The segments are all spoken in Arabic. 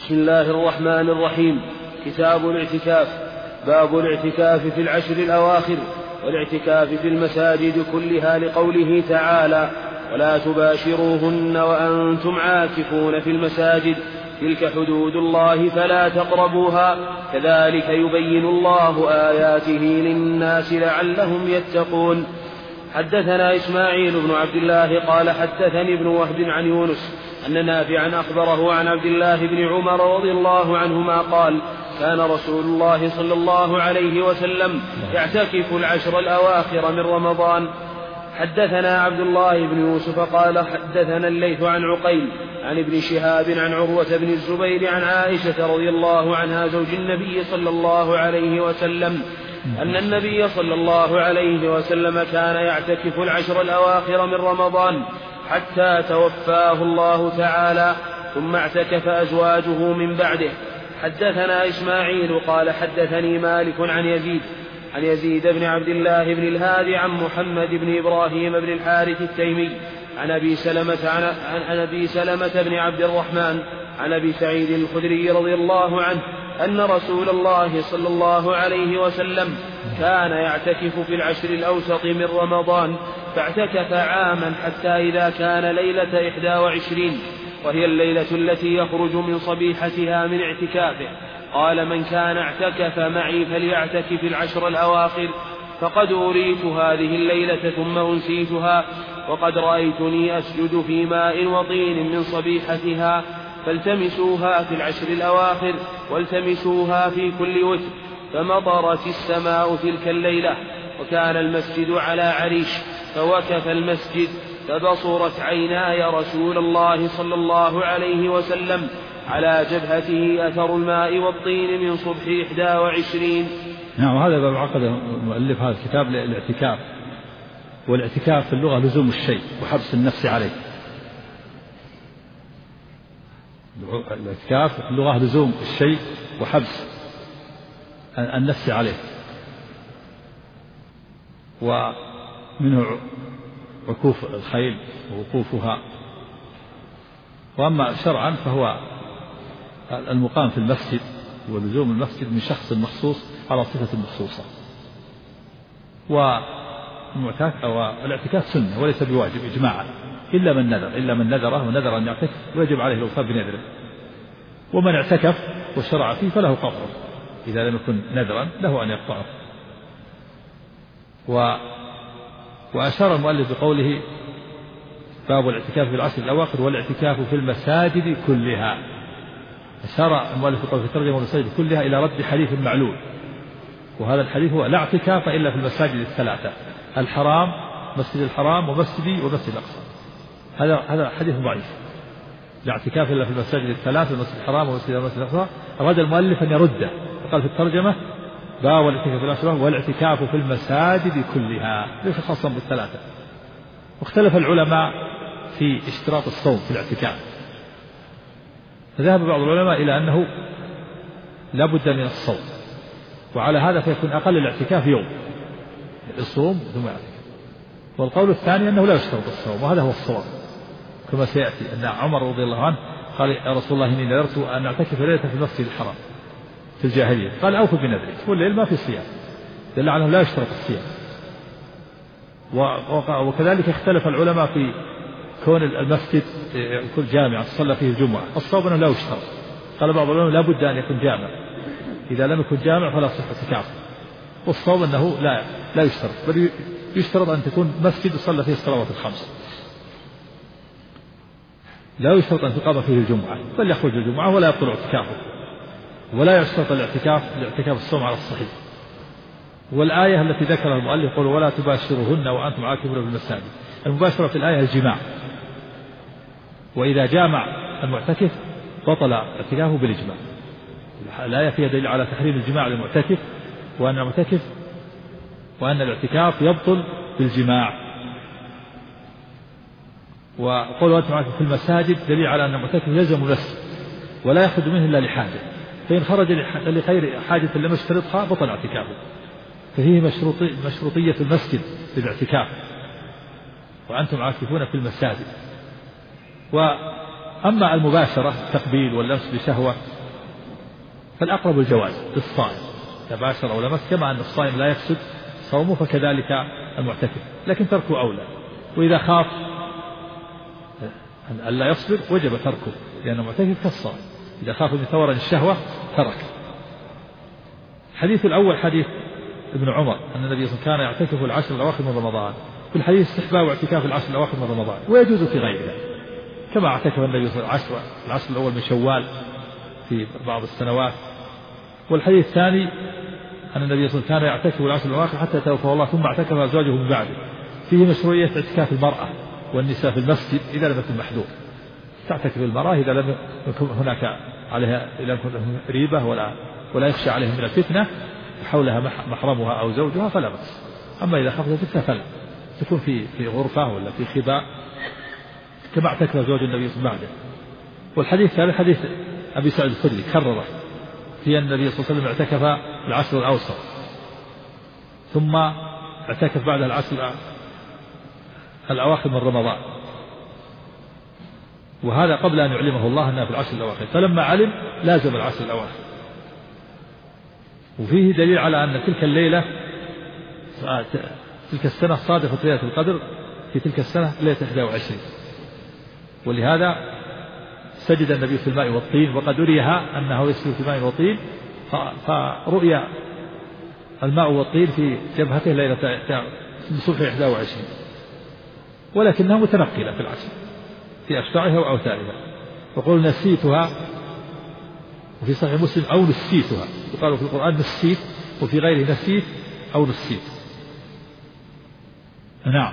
بسم الله الرحمن الرحيم. كتاب الاعتكاف. باب الاعتكاف في العشر الأواخر والاعتكاف في المساجد كلها، لقوله تعالى: ولا تباشروهن وأنتم عاكفون في المساجد، تلك حدود الله فلا تقربوها، كذلك يبين الله آياته للناس لعلهم يتقون. حدثنا إسماعيل بن عبد الله قال حدثني ابن وهب عن يونس أن نافعا أخبره عن عبد الله بن عمر رضي الله عنهما قال: كان رسول الله صلى الله عليه وسلم يعتكف العشر الأواخر من رمضان. حدثنا عبد الله بن يوسف قال حدثنا الليث عن عقيل عن ابن شهاب عن عروة بن الزبير عن عائشة رضي الله عنها زوج النبي صلى الله عليه وسلم أن النبي صلى الله عليه وسلم كان يعتكف العشر الأواخر من رمضان حتى توفاه الله تعالى، ثم اعتكف أزواجه من بعده. حدثنا إسماعيل قال حدثني مالك عن يزيد بن عبد الله بن الهادي عن محمد بن إبراهيم بن الحارث التيمي عن أبي سلمة بن عبد الرحمن عن أبي سعيد الخدري رضي الله عنه أن رسول الله صلى الله عليه وسلم كان يعتكف في العشر الأوسط من رمضان، فاعتكف عاما حتى إذا كان ليلة 21، وهي الليلة التي يخرج من صبيحتها من اعتكافه، قال: من كان اعتكف معي فليعتكف العشر الأواخر، فقد أريت هذه الليلة ثم أنسيتها، وقد رأيتني أسجد في ماء وطين من صبيحتها، فالتمسوها في العشر الأواخر والتمسوها في كل وتر. فمطرت السماء تلك الليلة، وكان المسجد على عريش، فوكف المسجد، فبصرت عيناي رسول الله صلى الله عليه وسلم على جبهته أثر الماء والطين من صبح 21. نعم، وهذا باب عقد مؤلف هذا الكتاب للاعتكاف. والاعتكاف في اللغة لزوم الشيء وحبس النفس عليه. الاعتكاف في اللغة لزوم الشيء وحبس النفس عليه، ومنه عكوف الخيل ووقوفها. وأما شرعا فهو المقام في المسجد ولزوم المسجد من شخص مخصوص على صفة مخصوصة. والاعتكاف سنة وليس بواجب إجماعا، إلا من نذره ونذر أن يعتكف ويجب عليه الوفاء بنذره. ومن اعتكف وشرع فيه فله قطعه، إذا لم يكن نذرا له أن يقطعه. وأشار المؤلف بقوله: باب الاعتكاف في العشر الأواخر والاعتكاف في المساجد كلها. أشار المؤلف بقوله في الترجمة المساجد كلها إلى رد حديث معلول، وهذا الحديث هو: لا اعتكاف إلا في المساجد الثلاثة، الحرام، مسجد الحرام ومسجدي ومسجد الأقصى. هذا حديث ضعيف. لا اعتكاف إلا في المساجد الثلاثة، المسجد الحرام ومسجد الأقصى. أراد المؤلف أن يرده، فقال في الترجمة: باب الاعتكاف في العشر والاعتكاف في المساجد كلها، ليس خاصا بالثلاثة. واختلف العلماء في اشتراط الصوم في الاعتكاف، فذهب بعض العلماء إلى أنه لا بد من الصوم، وعلى هذا فيكون أقل الاعتكاف يوم، الصوم ثم الاعتكاف. والقول الثاني أنه لا يشترط الصوم، وهذا هو الصواب، كما سيأتي أن عمر رضي الله عنه قال: يا رسول الله إني نذرت أن أعتكف ليلة في المسجد الحرام في الجاهلية، قال: أوفوا بنذرك، والليل ما في صيام، دل على أنه لا يشترط الصيام. وكذلك اختلف العلماء في كون المسجد كل جامع تصلى فيه الجمعة، الصواب أنه لا يشترط. قال بعض العلماء: لا بد أن يكون جامع، إذا لم يكن جامع فلا صح اعتكاف. والصواب أنه لا يشترط، بل يشترط أن تكون مسجد يصلى فيه الصلوات الخمس، لا يشترط أن تقام فيه الجمعة، بل يخرج الجمعة ولا يبطل اعتكافه. ولا يشترط الاعتكاف الصوم على الصحيح. والآية التي ذكرها المؤلف يقول: ولا تباشرهن وأنتم عاكفون في المساجد، المباشرة في الآية الجماع، وإذا جامع المعتكف بطل اعتكافه بالإجماع. الآية فيها دليل على تحريم الجماع للمعتكف، وأن الاعتكاف يبطل بالجماع. وقول وأنتم عاكفون في المساجد دليل على أن المعتكف يلزم المسجد ولا يخرج منه إلا لحاجة، فإن خرج لغير حاجة لم يشترطها بطل اعتكافه. ففيه مشروطية المسجد للاعتكاف، وأنتم عاكفون في المساجد. وأما المباشرة التقبيل واللمس بشهوة فالأقرب الجواز للصائم تباشر أو لمس، كما أن الصائم لا يفسد صومه فكذلك المعتكف، لكن تركه أولى. وإذا خاف أن لا يصبر وجب تركه، لأنه معتكف كالصائم، إذا خاف من ثورة الشهوة ترك. الحديث الأول حديث ابن عمر أن النبي صلى الله عليه وسلم كان يعتكف العشر الأواخر من رمضان. في الحديث استحباب اعتكاف العشر الأواخر من رمضان، ويجوز في غيرها، كما اعتكف النبي صلى الله عليه وسلم العشر الأول من شوال في بعض السنوات. والحديث الثاني أن النبي صلى الله عليه وسلم كان يعتكف العشر الأواخر حتى توفاه الله، ثم اعتكف أزواجه من بعده. فيه مشروعية اعتكاف المرأة والنساء في المسجد إذا لم يكن محذور. تعتكف المرأة إذا لم يكن هناك عليها، إذا لم يكن ريبة ولا يخشى عليها من الفتنة حولها محرمها أو زوجها فلا بأس. أما إذا خافت الفتنة فلا، تكون في غرفة ولا في خباء كما اعتكف زوج النبي صلى الله عليه وسلم. والحديث الثالث حديث أبي سعيد الخدري كرره في أن النبي صلى الله عليه وسلم اعتكف العشر الأوسط، ثم اعتكف بعد العشر الأواخر من رمضان، وهذا قبل أن يعلمه الله أنها في العشر الأواخر، فلما علم لازم العشر الأواخر. وفيه دليل على أن تلك الليلة تلك السنة صادفة ليلة القدر في تلك السنة ليلة 21، ولهذا سجد النبي في الماء والطين، وقد أريها أنه يسجد في الماء والطين، فرؤيا الماء والطين في جبهته ليلة صبح 21، ولكنها متنقلة في العشر في أشفاعها وأوتارها. وقل نسيتها، وفي صحيح مسلم أو نسيتها، وقالوا في القرآن نسيت، وفي غيره نسيت أو نسيت. نعم.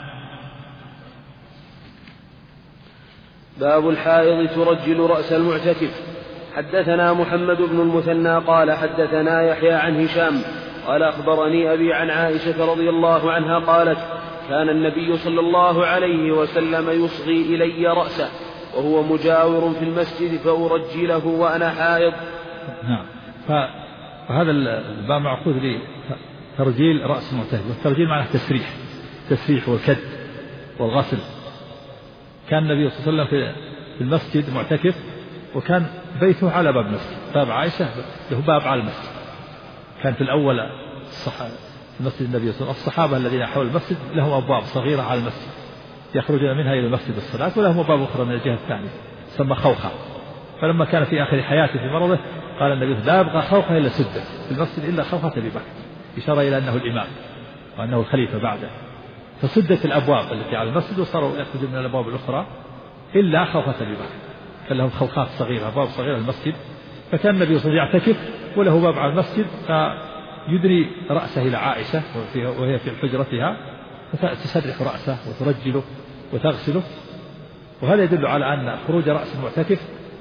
باب الحائض ترجل رأس المعتكف. حدثنا محمد بن المثنى قال حدثنا يحيى عن هشام قال أخبرني أبي عن عائشة رضي الله عنها قالت كان النبي صلى الله عليه وسلم يصغي إلي رأسه وهو مجاور في المسجد فأرجله وأنا حائض. نعم. فهذا الباب معقود لترجيل رأس المعتكف، والترجيل معناه تسريح والكد والغسل. كان النبي صلى الله عليه وسلم في المسجد معتكف، وكان بيته على باب المسجد، باب عائشة له باب على المسجد. كان في الأول في مسجد النبي صلى الله عليه وسلم الصحابة الذين حول المسجد لهم أبواب صغيرة على المسجد يخرجون منها إلى المسجد الصلاة، ولهم أبواب أخرى من الجهة الثانية تسمى خوخة. فلما كان في آخر حياته في مرضه قال النبي لا يبقى خوخة إلا سدة في المسجد إلا خوخة أبي بكر، إشارة إلى أنه الإمام وأنه الخليفة بعده، فسدت الأبواب التي على المسجد وصاروا يخرجون من الأبواب الأخرى إلا خوخة أبي بكر. كان لهم خوخات صغيرة، أبواب صغيرة المسجد. فكان النبي صلى الله عليه وسلم يعتكف وله باب على المسجد، فيدري رأسه إلى عائشة وهي في حجرتها، فتسرح رأسه وترجله وتغسله. وهذا يدل على أن خروج رأس المعتكف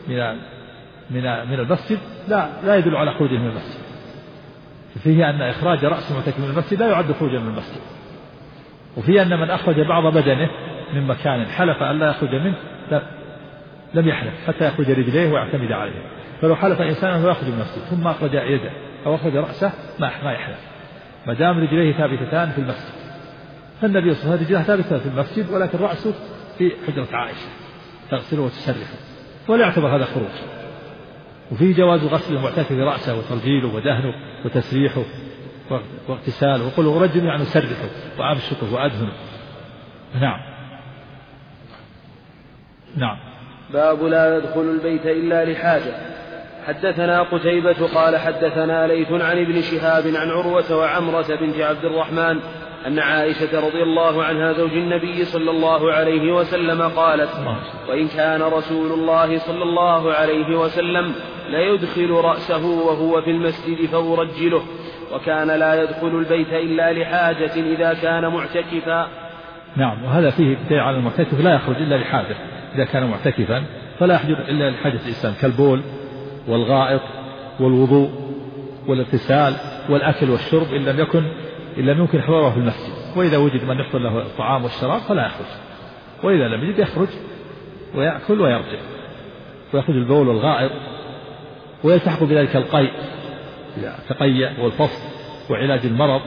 من المسجد لا يدل على خروجه من المسجد. فيه أن إخراج رأس المعتكف من المسجد لا يعد خروجا من المسجد. وفيه أن من أخرج بعض بدنه من مكان حلف أن لا يخرج منه لم يحلف حتى يخرج رجليه ويعتمد عليه. فلو حلف إنسان أنه يخرج من المسجد ثم أخرج يده أو أخرج رأسه ما يحلف ما دام رجليه ثابتتان في المسجد. فالنبي صلى الله عليه وسلم رجليه ثابتة في المسجد، ولكن رأسه في حجرة عائشة تغسله وتسرحه، ولا يعتبر هذا خروج. وفيه جواز غسل المعتكف رأسه وترجيله ودهنه وتسريحه واغتساله، وقل أرجل يعني أسرحه وأبشطه وأدهنه. نعم. باب لا يدخل البيت إلا لحاجة. حدثنا قتيبة قال حدثنا ليث عن ابن شهاب عن عروة وعمرة بنت عبد الرحمن أن عائشة رضي الله عنها زوج النبي صلى الله عليه وسلم قالت وإن كان رسول الله صلى الله عليه وسلم ليدخل رأسه وهو في المسجد فأرجله، وكان لا يدخل البيت إلا لحاجة إذا كان معتكفا. نعم. وهذا فيه دليل على المعتكف لا يخرج إلا لحاجة إذا كان معتكفا، فلا يحجر إلا لحاجة الإنسان كالبول والغائط والوضوء والاغتسال والأكل والشرب إن لم يمكن حضوره في المسجد. وإذا وجد من يحضر له الطعام والشراب فلا يخرج، وإذا لم يجد يخرج ويأكل ويرجع، ويأخذ البول والغائط، ويلتحق بذلك القيء تقيأ والفصل وعلاج المرض.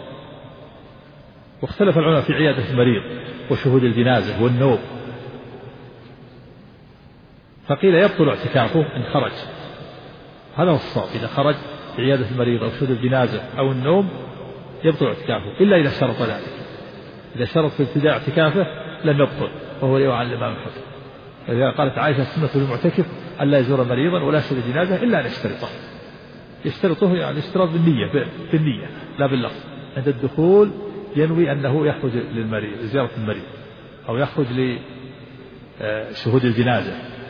واختلف العلماء في عيادة المريض وشهود الجنازة والنوم، فقيل يبطل اعتكافه إن خرج، هذا هو الصواب. إذا خرج لعيادة المريض أو شهود الجنازة أو النوم يبطل اعتكافه إلا إذا شرط ذلك. إذا شرط في ابتداء اعتكافه لم يبطل، وهو رواية عن الإمام أحمد. إذا قالت عائشة السنة للمعتكف ألا يزور مريضا ولا شهود جنازة إلا أن يشترطه. يشترطه يعني اشتراط بالنية لا باللفظ. عند الدخول ينوي أنه يخرج للمريض لزيارة المريض أو يخرج لشهود الجنازة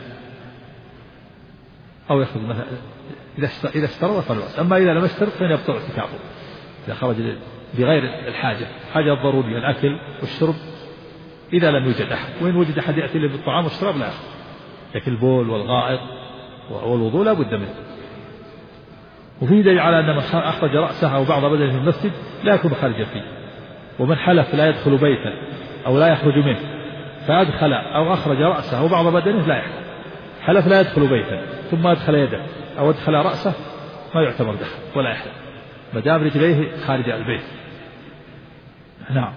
أو يخرج مثلا إذا اشترط فلا بأس. أما إذا لم يشترط فإن يبطل اعتكافه إذا خرج بغير الحاجة، حاجة ضرورية الأكل والشرب إذا لم يوجد أحد، وإن وجد أحد يأتي له بالطعام والشراب لا يأخذ، لكن البول والغائط والوضوء لا بد منه. وفي دليل على أن من أخرج رأسه أو بعض بدنه في المسجد لا يكون خارجا فيه. ومن حلف لا يدخل بيتا أو لا يخرج منه فأدخل أو أخرج رأسه أو بعض بدنه لا يحلف. حلف لا يدخل بيتا ثم أدخل يده أو أدخل رأسه ما يعتبر دخل ولا يحلف ما دام رجليه خارج البيت. نعم.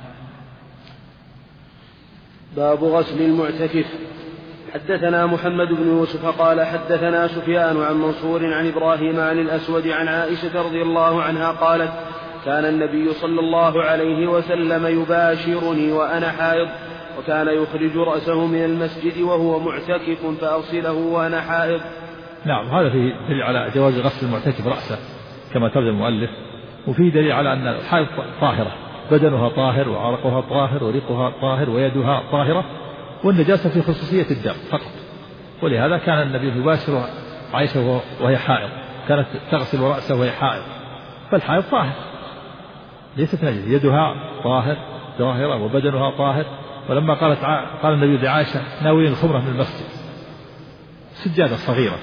باب غسل المعتكف. حدثنا محمد بن يوسف قال حدثنا سفيان عن منصور عن إبراهيم عن الأسود عن عائشة رضي الله عنها قالت كان النبي صلى الله عليه وسلم يباشرني وأنا حائض، وكان يخرج رأسه من المسجد وهو معتكف فأغسله وأنا حائض. نعم. هذا فيه دليل على جواز غسل المعتكف رأسه كما ترجم المؤلف، وفيه دليل على أن الحائض طاهرة، بدنها طاهر وعرقها طاهر وريقها طاهر ويدها طاهرة، والنجاسة في خصوصية الدم فقط. ولهذا كان النبي يباشر عائشة وهي حائض، كانت تغسل رأسه وهي حائض، فالحائض طاهر ليست نجسة، يدها طاهرة وبدنها طاهر. ولما قال النبي لعائشة ناولين الخمرة من المسجد، سجادة صغيرة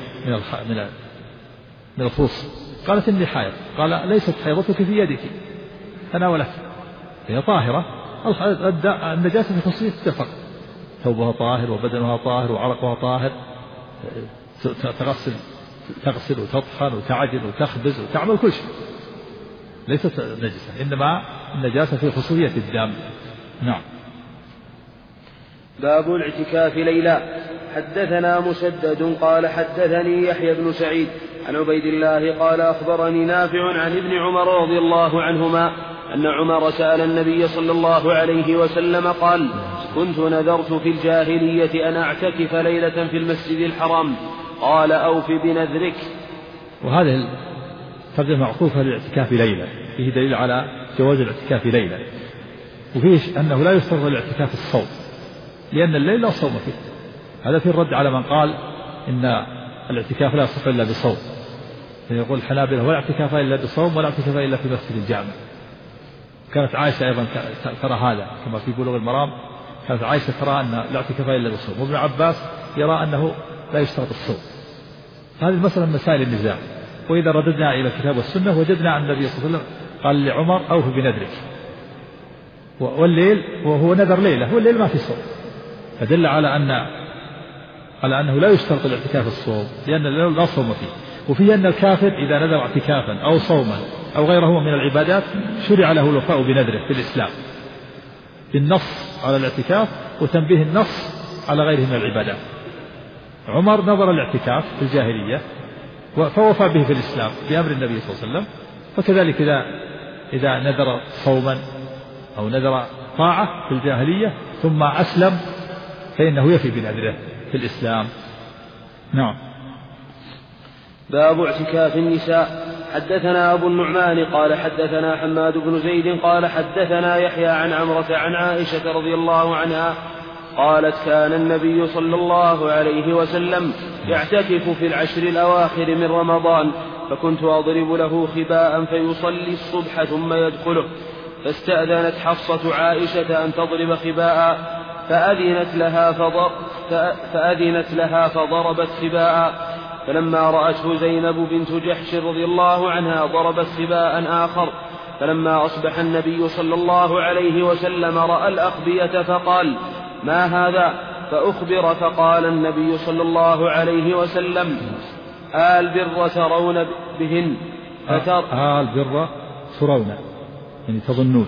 من الفرص، قالت إني حائض، قال ليست حيضتك في يدك، تناولت، هي طاهرة. النجاسة في خصوصية فقط، ثوبها طاهر وبدنها طاهر وعرقها طاهر، تغسل وتطحن وتعجن وتخبز وتعمل كل شيء، ليست نجسة، إنما النجاسة في خصوصية الدم. نعم. باب الاعتكاف ليلا. حدثنا مسدد قال حدثني يحيى بن سعيد عن عبيد الله قال أخبرني نافع عن ابن عمر رضي الله عنهما أن عمر سأل النبي صلى الله عليه وسلم قال كنت نذرت في الجاهلية أن أعتكف ليلة في المسجد الحرام، قال أوف بنذرك. وهذه الترجمة معطوفة للاعتكاف ليلة، فيه دليل على جواز الاعتكاف ليلة، وفيه أنه لا يشترط الاعتكاف الصوم لأن الليل لا صوم فيه. هذا في الرد على من قال إن الاعتكاف لا يصح إلا بصوم، فيقول الحنابلة ولا اعتكاف إلا بصوم ولا اعتكاف إلا في مسجد الجامع. كانت عائشة أيضا ترى هذا كما في بلوغ المرام، كانت عائشة ترى أن لا اعتكاف إلا بصوم، وابن عباس يرى أنه لا يشترط الصوم. هذه المسألة من مسائل النزاع. وإذا رددنا إلى الكتاب والسنة وجدنا أن النبي صلى الله عليه وسلم قال لعمر أوف بنذرك، والليل وهو نذر ليلة والليل ما في صوم، فدل على أنه لا يشترط الاعتكاف الصوم لأن الليل لا صوم فيه. وفيه أن الكافر إذا نذر اعتكافا أو صوما أو غيره من العبادات شرع له الوفاء بنذره في الإسلام بالنص على الاعتكاف وتنبيه النص على غيره من العبادات. عمر نظر الاعتكاف في الجاهلية فوفى به في الإسلام بأمر النبي صلى الله عليه وسلم، فكذلك إذا نذر صوما أو نذر طاعة في الجاهلية ثم أسلم فإنه يفي بنذره في الإسلام. نعم. باب اعتكاف النساء. حدثنا أبو النعمان قال حدثنا حماد بن زيد قال حدثنا يحيى عن عمرة عن عائشة رضي الله عنها قالت كان النبي صلى الله عليه وسلم يعتكف في العشر الأواخر من رمضان، فكنت أضرب له خباء فيصلي الصبح ثم يدخله، فاستأذنت حفصة عائشة أن تضرب خباء فأذنت لها فضربت خباء، فلما رأته زينب بنت جحش رضي الله عنها ضربت خباء آخر، فلما أصبح النبي صلى الله عليه وسلم رأى الأخبية فقال ما هذا؟ فأخبر فقال النبي صلى الله عليه وسلم البر ترون بهن البر ترون يعني تظنون،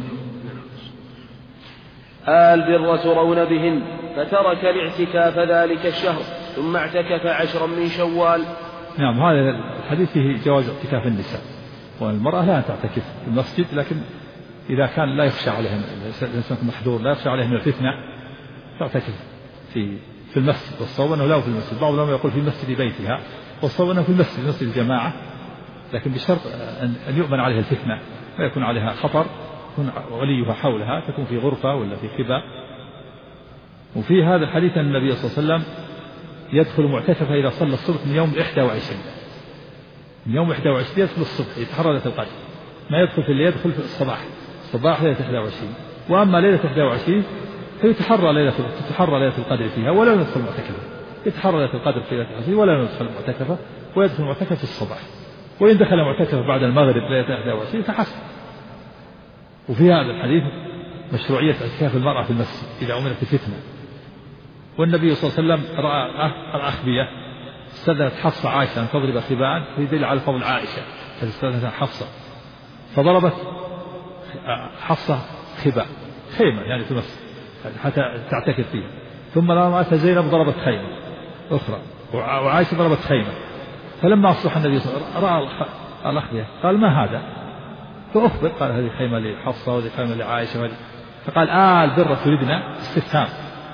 البر ترون بهن، فترك الاعتكاف ذلك الشهر ثم اعتكف 10 من شوال، نعم. هذا الحديث فيه جواز اعتكاف النساء، والمرأة لا تعتكف في المسجد، لكن إذا كان لا يخشى عليهم الإنسان محذور لا يخشى عليهم الفتنة تعتكف في المسجد، والصواب أنه لا في المسجد. بعض العلماء يقول في مسجد بيتها، والصواب أنه في المسجد، مسجد الجماعة، لكن بشرط أن يؤمن عليها الفتنة ويكون عليها خطر، يكون وليها حولها، تكون في غرفة ولا في خباء. وفي هذا الحديث أن النبي صلى الله عليه وسلم يدخل معتكفا إذا صلى الصبح من يوم 21، من يوم 21 يدخل الصبح يتحرى ليلة القدر، ما يدخل في الليل، يدخل في الصباح ليلة 21. وأما ليلة 21 فيتحرى ليلة القدر فيها ولا يدخل معتكفا، يتحرى ليلة القدر في ليلة 21 ولا يدخل معتكفا، ويدخل معتكف في الصباح. وإن دخل معتكفا بعد المغرب ليلة 21 فحسن. وفي هذا الحديث مشروعية اعتكاف المرأة في المسجد إذا أمنت الفتنة. والنبي صلى الله عليه وسلم رأى الأخبية، استأذنت حفصة عائشة أن تضرب خباء، فيدل على فضل عائشة، فاستأذنت حفصة فضربت حفصة خباء، خيمة يعني في مصر حتى تعتكف فيها. ثم لما أتى زينب ضربت خيمة أخرى، وعائشة ضربت خيمة. فلما أصبح النبي صلى الله عليه وسلم رأى الأخبية قال ما هذا؟ فأخبر قال هذه خيمة لحفصة وهذه خيمة لعائشة. فقال البر تريدنا؟ استفهام.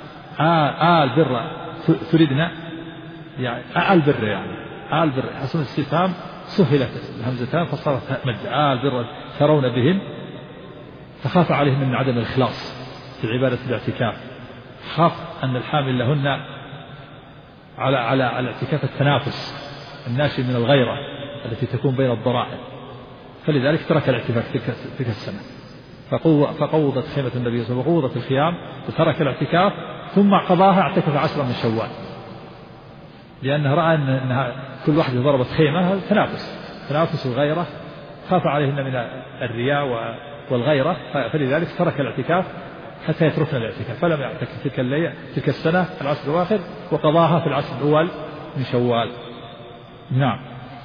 البر تريدنا يعني البر، يعني البر حسن الاستفهام سهلت الهمزتان فصارت مد. البر ترون بهن، فخاف عليهم من عدم الإخلاص في عبادة الاعتكاف، خاف أن الحامل لهن على اعتكاف التنافس الناشئ من الغيرة التي تكون بين الضرائب، فلذلك ترك الاعتكاف تلك السنة. فقوضت خيمة النبي صلى الله عليه وسلم وقوضت الخيام وترك الاعتكاف، ثم قضاها اعتكف 10 من شوال، لأنه رأى أنها كل واحدة ضربت خيمة تنافس الغيرة، خاف عليهن من الرياء والغيرة، فلذلك ترك الاعتكاف حتى يتركنا الاعتكاف، فلم يعتكف تلك السنة 10 الأواخر، وقضاها في 10 الأول من شوال. نعم.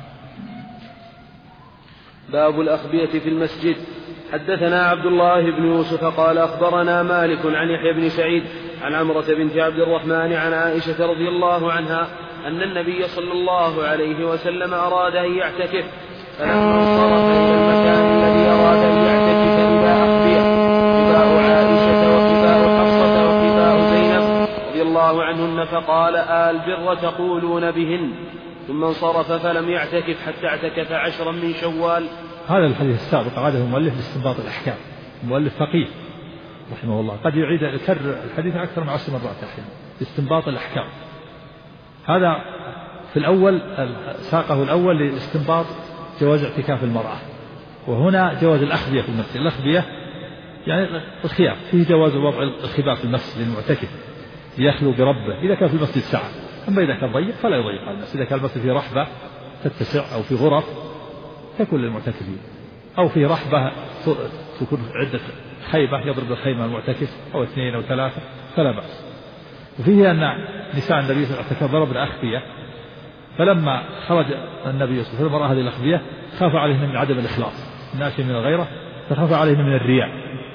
باب الأخبية في المسجد. حدثنا عبد الله بن يوسف قال أخبرنا مالك عن يحيى بن سعيد عن عمرة بنت عبد الرحمن عن عائشة رضي الله عنها أن النبي صلى الله عليه وسلم أراد أن يعتكف، فلما انصرف إلى المكان الذي أراد أن يعتكف إلى أخبية خباء عائشة وخباء حفصة وخباء زينب رضي الله عنهن، فقال البر تقولون بهن، ثم انصرف فلم يعتكف حتى اعتكف 10 من شوال. هذا الحديث السابق عاده المؤلف لاستنباط الأحكام، المؤلف فقيه رحمه الله قد يعيد يكرر الحديث أكثر من 10 مرات أحيانا لاستنباط الأحكام. هذا في الأول ساقه الأول لاستنباط جواز اعتكاف المرأة، وهنا جواز الأخبية في المسجد. الأخبية يعني الخيام، فيه جواز وضع الخباء في المسجد للمعتكف يخلو بربه إذا كان في المسجد سعة، أما إذا كان ضيق فلا يضيق على المسجد. إذا كان المسجد في رحبة تتسع أو في غرف تكون للمعتكفين، أو في رحبة تكون عدة خيمة يضرب الخيمة المعتكف أو 2 أو 3 فلا بأس. وفيه أن نساء النبي صلى الله عليه وسلم ضربن أخبية، فلما خرج النبي صلى الله عليه وسلم رأى هذه الأخبية خاف عليهن من عدم الإخلاص الناشئ من الغيرة، فخاف عليهن من الرياء،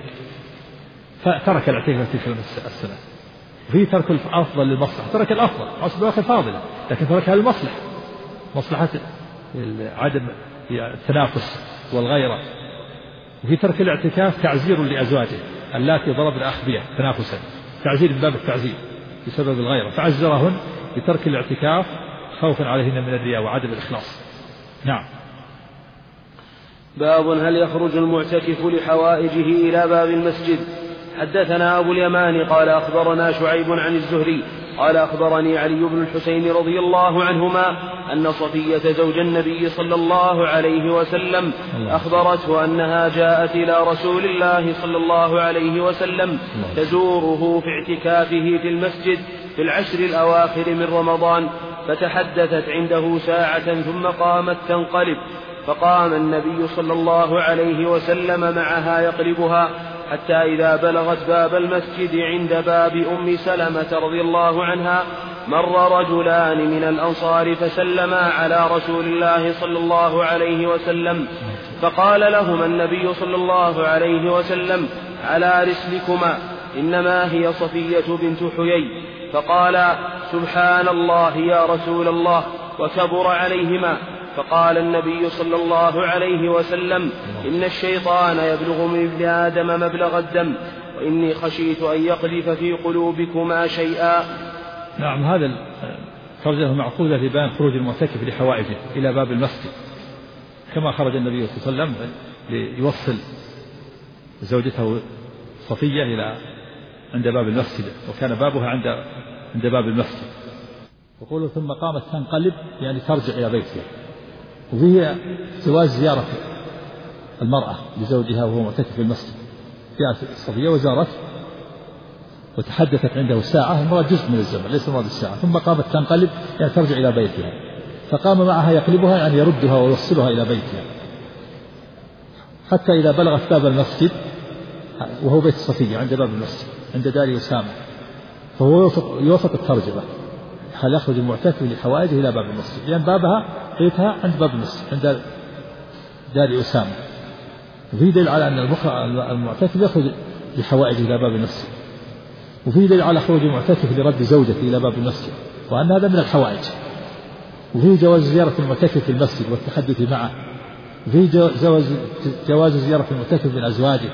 فترك الاعتكاف في السنة. وفيه ترك الأفضل للمصلحة، ترك الأفضل عصر الواقع فاضلة، لكن تركها للمصلحة، مصلحة عدم التنافس والغيرة. وفي ترك الاعتكاف تعزير لأزواجه اللاتي ضربن أخبية تنافسا، تعزير من باب التعزير بسبب الغيرة، فعزرهن بترك الاعتكاف خوفا عليهن من الرياء وعدم الإخلاص. نعم. باب هل يخرج المعتكف لحوائجه إلى باب المسجد. حدثنا أبو اليمان قال أخبرنا شعيب عن الزهري قال أخبرني علي بن الحسين رضي الله عنهما أن صفية زوج النبي صلى الله عليه وسلم أخبرته أنها جاءت إلى رسول الله صلى الله عليه وسلم تزوره في اعتكافه في المسجد في 10 الأواخر من رمضان، فتحدثت عنده ساعة ثم قامت تنقلب، فقام النبي صلى الله عليه وسلم معها يقلبها حتى إذا بلغت باب المسجد عند باب أم سلمة رضي الله عنها مر رجلان من الأنصار فسلما على رسول الله صلى الله عليه وسلم، فقال لهما النبي صلى الله عليه وسلم على رسلكما إنما هي صفية بنت حيي، فقال سبحان الله يا رسول الله، وكبر عليهما. فقال النبي صلى الله عليه وسلم: إن الشيطان يبلغ من ابن آدم مبلغ الدم، وإني خشيت أن يقذف في قلوبكما شيئا. نعم، هذا الترجمة معقودة في بيان خروج المعتكف لحوائجه إلى باب المسجد، كما خرج النبي صلى الله عليه وسلم ليوصل زوجته صفية إلى عند باب المسجد، وكان بابها عند باب المسجد. وقوله ثم قامت تنقلب يعني ترجع إلى بيتها. وفيه جواز زيارة المرأة لزوجها وهو معتكف في المسجد. جاءت صفية وزارته وتحدثت عنده ساعة، المرأة جزء من الزمن ليس مراد الساعة. ثم قامت تنقلب يعني ترجع إلى بيتها، فقام معها يقلبها يعني يردها ويوصلها إلى بيتها، حتى إذا بلغت باب المسجد، وهو بيت صفية عند باب المسجد عند دار أسامة، فهو يوافق الترجمة، هل يخرج المعتكف لحوائجه إلى باب المسجد، لأن بابها بيتها عند باب المسجد عند دار أسامة. وفي دليل على أن المعتكف يخرج لحوائجه إلى باب المسجد، وفي دليل على خروج المعتكف لرد زوجته إلى باب المسجد، وأن هذا من الحوائج. وفي جواز زيارة المعتكف في المسجد والتحدث معه، وفي جواز زيارة المعتكف من أزواجه.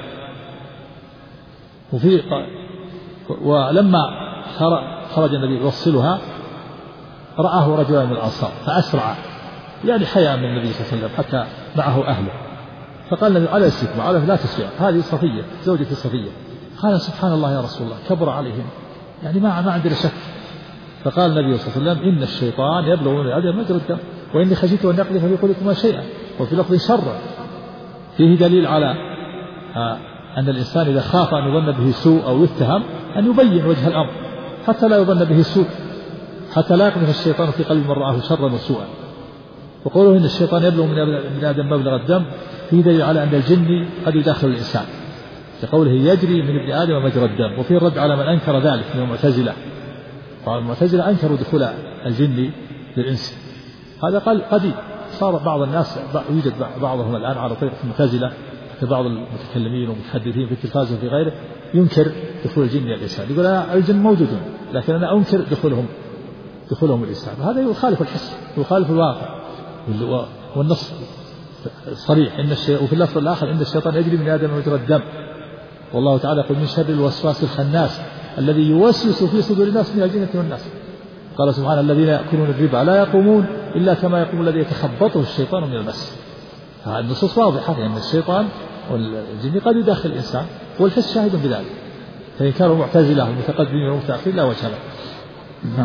ولما خرج النبي يوصلها رآه رجلا من الأنصار فأسرع، يعني حياء من النبي صلى الله عليه وسلم حتى معه أهله، فقال النبي: على السكمة، على لا تسرع، هذه صفية زوجة صفية. قال: سبحان الله يا رسول الله، كبر عليهم، يعني ما عندنا شك. فقال النبي صلى الله عليه وسلم: إن الشيطان يبلغ من الأدب مجرى الدم، وإني خشيت أن يقذف في قلوبكما شيئا، وفي لفظ شرا. فيه دليل على أن الإنسان إذا خاف أن يظن به سوء أو يتهم أن يبين وجه الأمر حتى لا يظن به سوء، حتى لا يقذف الشيطان في قلب من رآه شرا وسوءا. وقوله إن الشيطان يبلغ من آدم مبلغ الدم فيه دليل على أن الجن قد يداخل الإنسان، كقوله يجري من ابن آدم مجرى الدم. وفيه الرد على من أنكر ذلك من المعتزلة، والمعتزلة أنكروا دخول الجن للإنس. هذا قديم، صار بعض الناس يوجد بعضهم الآن على طريقة المعتزلة، كبعض المتكلمين والمتحدثين في التلفاز وفي غيره ينكر دخول الجن للإنسان، يقول أنا الجن موجودون لكن أنا أنكر دخولهم الإنسان. هذا يخالف الحس، يخالف الواقع، والنص صريح. وفي اللفظ الآخر: إن الشيطان يجري من آدم مجرى الدم، والله تعالى يقول: من شر الوسواس الخناس الذي يوسوس في صدور الناس من الجنة والناس. قال سبحانه: الذين يأكلون الربا لا يقومون إلا كما يقوم الذي يتخبطه الشيطان من المس. النصوص واضحة أن الشيطان والجن قد يداخل الإنسان، والحس شاهد بذلك، فإن كانوا معتزلة المتقدمين والمتأخرين لا وجه له.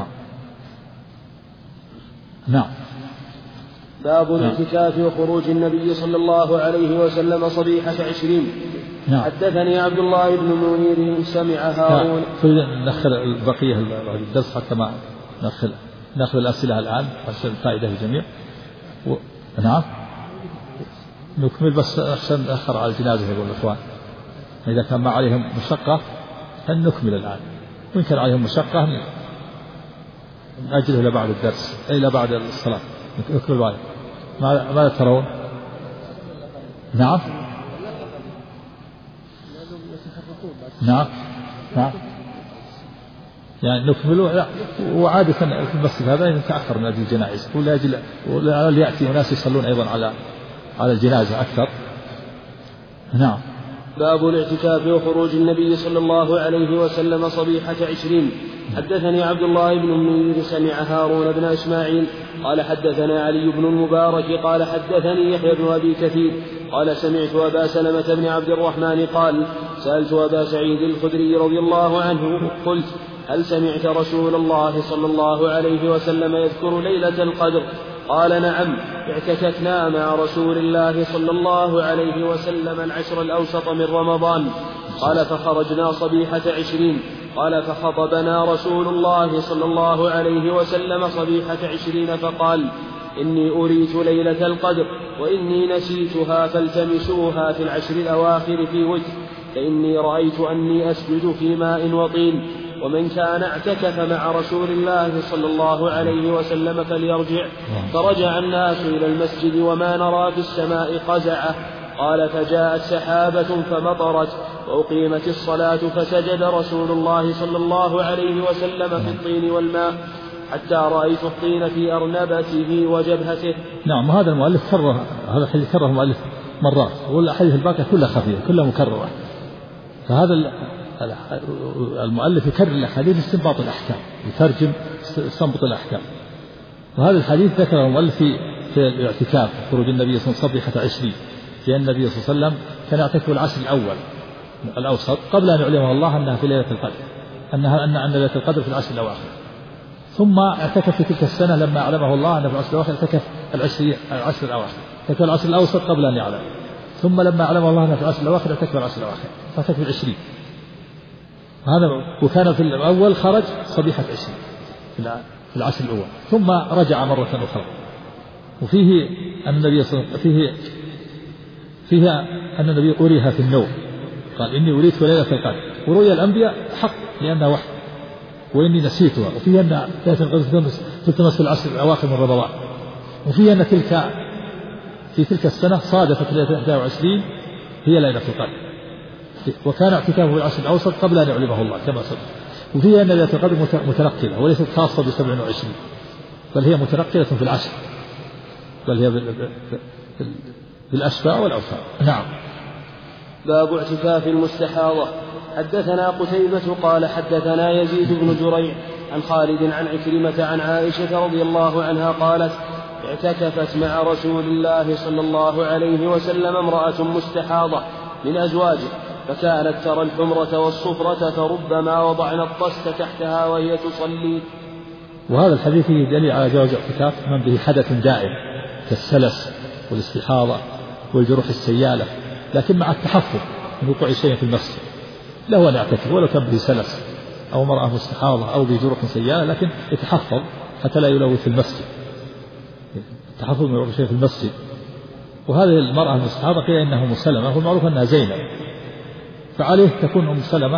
نعم. باب الاعتكاف وخروج النبي صلى الله عليه وسلم صبيحة 20. حدثني عبد الله بن منير سمع هارون. ندخل البقية الدرس حتى ما ندخل الأسئلة الآن عشان الفائدة للجميع. نعم نكمل، بس عشان نأخر على الجنازة يقول الإخوان، إذا كان ما عليهم مشقة فنكمل الآن، وإن كان عليهم مشقة نأجله إلى بعد الدرس، إلى بعد الصلاة نكمل بعد. ماذا ترون؟ نعم يعني نكمله. وعادة في المسجد هذا نتأخر من أجل الجنائز، ولا يأتي ناس يصلون أيضا على الجنازة أكثر. نعم. باب الاعتكاف وخروج النبي صلى الله عليه وسلم صبيحة 20. حدثني عبد الله بن منير سمع هارون بن إسماعيل قال حدثنا علي بن المبارك قال حدثني يحيى بن أبي كثير قال سمعت أبا سلمة بن عبد الرحمن قال سألت أبا سعيد الخدري رضي الله عنه قلت: هل سمعت رسول الله صلى الله عليه وسلم يذكر ليلة القدر؟ قال: نعم، اعتكفنا مع رسول الله صلى الله عليه وسلم العشر الأوسط من رمضان. قال: فخرجنا صبيحة 20. قال: فخطبنا رسول الله صلى الله عليه وسلم صبيحة 20 فقال: إني أريت ليلة القدر وإني نسيتها فالتمسوها في العشر الأواخر في وتر، فإني رأيت أني أسجد في ماء وطين، ومن كان اعتكف مع رسول الله صلى الله عليه وسلم فليرجع. فرجع الناس إلى المسجد وما نرى في السماء قزعة. قال: فجاءت سحابة فمطرت وأقيمت الصلاة فسجد رسول الله صلى الله عليه وسلم في الطين والماء، حتى رأيت الطين في أرنبته وجبهته. نعم. هذا المؤلف كرر هذا الحديث كرره المؤلف مرات، والأحاديث الباقية كلها خفيفة كلها مكررة. فهذا المؤلف يكرر الأحاديث لاستنباط الأحكام، يترجم استنبط الأحكام. وهذا الحديث ذكره المؤلف في الاعتكاف خروج النبي صلى الله عليه وسلم صبيحة 20، لأن النبي صلى الله عليه وسلم كان يعتكف العشر الأوسط قبل أن يعلمه الله أنها في ليلة القدر، أن ليلة القدر في العشر الأواخر. ثم اعتكف في تلك السنة لما أعلمه الله أن في العشر الأواخر اعتكف العشر الأواخر، اعتكف العشر الأوسط قبل أن يعلم. ثم لما أعلمه الله أن في العشر الأواخر اعتكف العشر الأواخر، فاعتكف 20. هذا وكان في الأول خرج صبيحة 20 في العشر الأول، ثم رجع مرة أخرى. وفيه أن النبي صلى الله عليه وسلم فيها أن النبي أريها في النوم، قال إني أريت ليلة القدر، ورؤيا الأنبياء حق لأنها وحي، وإني نسيتها. وفيها أن ليلة القدر تلتمس في العشر الأواخر من رمضان. وفيها أن في تلك السنة صادفت ليلة 21 هي ليلة القدر، وكان اعتكافه في العشر الأوسط قبل أن يعلمه الله كما سبق. وفيها أن ليلة القدر متنقلة وليست خاصة ب27، بل هي متنقلة في العشر، بل هي بالأشفاء والأوفاء. نعم. باب اعتكاف المستحاضة. حدثنا قتيبة قال حدثنا يزيد بن جريع عن خالد عن عكرمة عن عائشة رضي الله عنها قالت اعتكفت مع رسول الله صلى الله عليه وسلم امرأة مستحاضة من أزواجه، فكانت ترى الحمرة والصفرة فربما وضعنا الطست تحتها وهي تصلي. وهذا الحديث دليل على جواز اعتكاف من به حدث دائم كالسلس والاستحاضة والجروح السيالة، لكن مع التحفظ من وقوع شيء في المسجد. له أن يعتكف ولو كان به سلس أو امرأة مستحاضة أو بجروح سيالة، لكن يتحفظ حتى لا يلوث في المسجد، التحفظ من وقوع شيء في المسجد. وهذه المرأة المستحاضة قيل إنها أم سلمة، والمعروف أنها زينب، فعليه تكون أم سلمة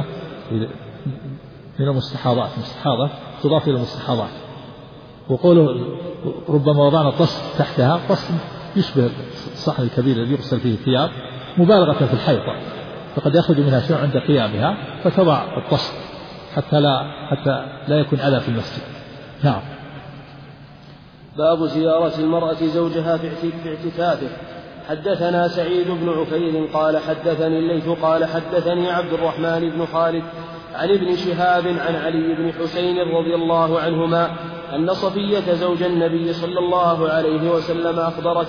من المستحاضات، المستحاضة تضاف إلى المستحاضات. وقوله ربما وضعنا الطست تحتها، طست يشبه الصحن الكبير الذي يغسل فيه الثياب مبالغة في الحيطة، فقد يخرج منها شيء عند قيامها فتضع الطست حتى لا يكون أذى في المسجد. نعم. باب زيارة المرأة زوجها في اعتكافه. حدثنا سعيد بن عكير قال حدثني الليث قال حدثني عبد الرحمن بن خالد عن ابن شهاب عن علي بن حسين رضي الله عنهما أن صفية زوج النبي صلى الله عليه وسلم أخبرت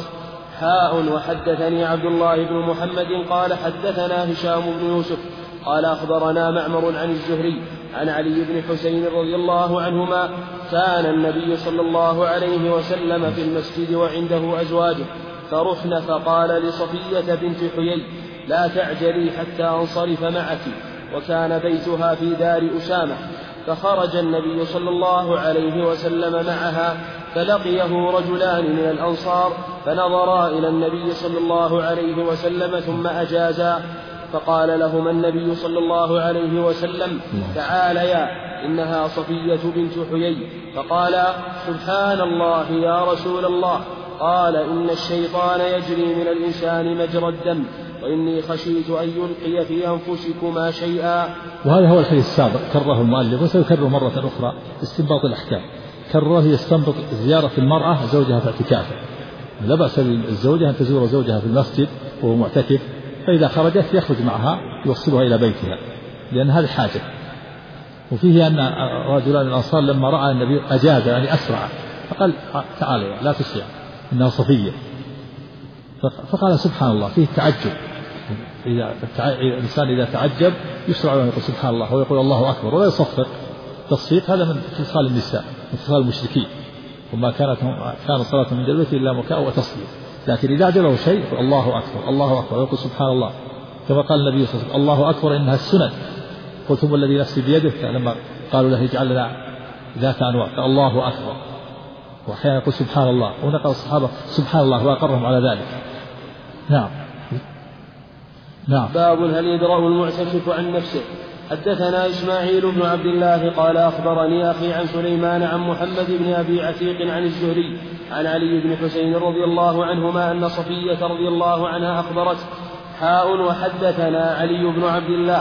وحدثني عبد الله بن محمد قال حدثنا هشام بن يوسف قال أخبرنا معمر عن الزهري عن علي بن حسين رضي الله عنهما كان النبي صلى الله عليه وسلم في المسجد وعنده أزواجه فرحن فقال لصفية بنت حيي لا تعجلي حتى أنصرف معك، وكان بيتها في دار أسامة. فخرج النبي صلى الله عليه وسلم معها فلقيه رجلان من الأنصار فنظرا إلى النبي صلى الله عليه وسلم ثم أجازا، فقال لهما النبي صلى الله عليه وسلم تعاليا إنها صفية بنت حيي، فقال سبحان الله يا رسول الله. قال إن الشيطان يجري من الإنسان مجرى الدم وإني خشيت أن يلقي في أنفسكما شيئا. وهذا هو الحديث السابق كرره المؤلف وسيكرر مرة أخرى استنباط الأحكام. كرره يستنبط زيارة المرأة زوجها في اعتكافه، لا بأس للزوجة أن تزور زوجها في المسجد وهو معتكف، فإذا خرجت يخرج معها يوصلها إلى بيتها لأن هذه حاجة. وفيه أن رجلان الأنصار لما رأى النبي أجاز يعني أسرع، فقال تعالى لا تسرع إنها صفية، فقال سبحان الله. فيه تعجب، الإنسان إذا تعجب يسرع ويقول سبحان الله ويقول الله أكبر ولا يصفق. تصفيق هذا من خصال النساء، من خصال المشركين، وما كان صلاة من جلوة إلا مكاء وتصفيق. لكن إذا عجبه شيء يقول الله أكبر الله أكبر ويقول سبحان الله، كما قال النبي صلى الله عليه وسلم الله أكبر إنها السنن. قلتم الذي نفسي بيده، لما قالوا له اجعل لنا ذات أنواع قال الله أكبر، وأحيانا يقول سبحان الله، ونقل الصحابة سبحان الله وأقرهم على ذلك. نعم. باب هل يدرأ المعتكف عن نفسه. حدثنا إسماعيل بن عبد الله قال أخبرني أخي عن سليمان عن محمد بن أبي عتيق عن الزهري عن علي بن حسين رضي الله عنهما أن صفية رضي الله عنها أخبرت وحدثنا علي بن عبد الله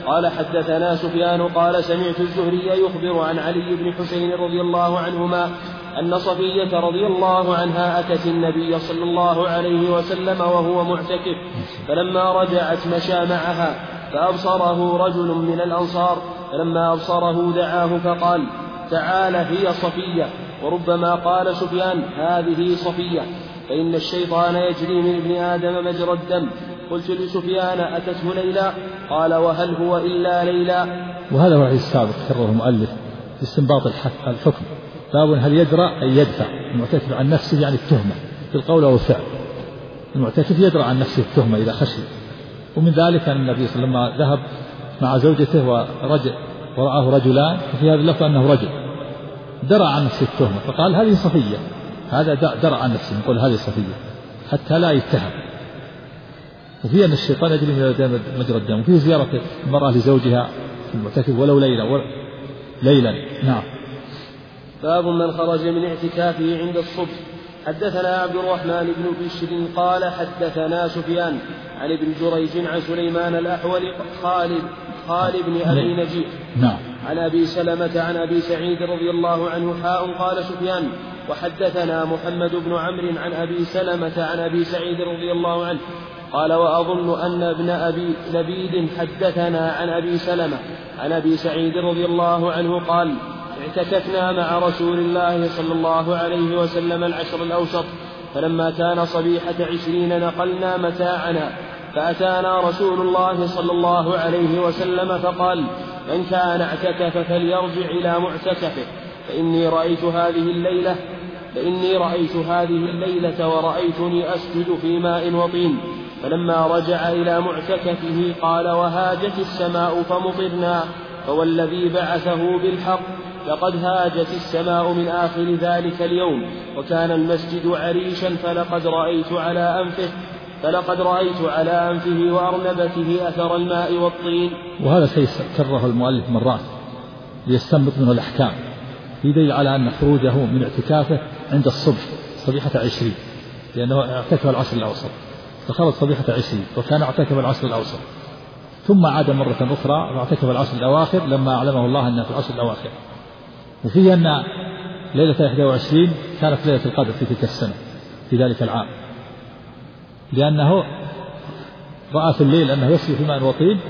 قال حدثنا سفيان قال سمعت الزهري يخبر عن علي بن حسين رضي الله عنهما أن صفية رضي الله عنها أتت النبي صلى الله عليه وسلم وهو معتكف، فلما رجعت مشى معها فأبصره رجل من الأنصار، فلما أبصره دعاه فقال تعال هي صفية. وربما قال سفيان هذه صفية، فإن الشيطان يجري من ابن آدم مجرى الدم. قلت لسفيان أتته ليلى؟ قال وهل هو إلا ليلى. وهذا هو السابق كرره المؤلف باستنباط الحكم. باب هل يدرى أي يدفع المعتكف عن نفسه يعني التهمة في القول أو الفعل. المعتكف يدرى عن نفسه التهمة إذا خشي، ومن ذلك أن النبي صلى الله عليه وسلم ذهب مع زوجته ورآه رجلان، وفي هذا اللفظ أنه رجل درى عن نفسه التهمة فقال هذه صفية، هذا درى عن نفسه يقول هذه صفية حتى لا يتهم. وفي أن الشيطان يجري من مجرى الدم، وفي زيارة المرأة لزوجها في المعتكف ولو ليلا. نعم. باب من خرج من اعتكافه عند الصبح. حدثنا عبد الرحمن بن بشر قال حدثنا سفيان عن ابن جريج عن سليمان الأحول خالد بن أبي نجيح عن أبي سلمة عن أبي سعيد رضي الله عنه قال سفيان وحدثنا محمد بن عمرو عن أبي سلمة عن أبي سعيد رضي الله عنه قال وأظن أن ابن أبي لبيد حدثنا عن أبي سلمة عن أبي سعيد رضي الله عنه قال اعتكفنا مع رسول الله صلى الله عليه وسلم العشر الأوسط، فلما كان صبيحة 20 نقلنا متاعنا، فأتانا رسول الله صلى الله عليه وسلم فقال من كان اعتكف فليرجع إلى معتكفه، فإني رأيت هذه الليلة ورأيتني أسجد في ماء وطين. فلما رجع إلى معتكفه قال وهاجت السماء فمطرنا، فوالذي بعثه بالحق لقد هاجت السماء من آخر ذلك اليوم، وكان المسجد عريشا فلقد رأيت على أنفه وأرنبته أثر الماء والطين. وهذا شيء كرره المؤلف مرات ليستنبط منه الأحكام، في دليل على أن خروجه من اعتكافه عند الصبح صبيحة 20، لأنه اعتكف العصر الأوسط فخرج صبيحة 20 وكان اعتكف العصر الأوسط، ثم عاد مرة أخرى واعتكف العصر الأواخر لما أعلمه الله أنه في العصر الأواخر. وفيه أن ليلة 21 كانت ليلة القدر في تلك السنة في ذلك العام، لأنه رأى في الليل أنه يسري في ماء وطين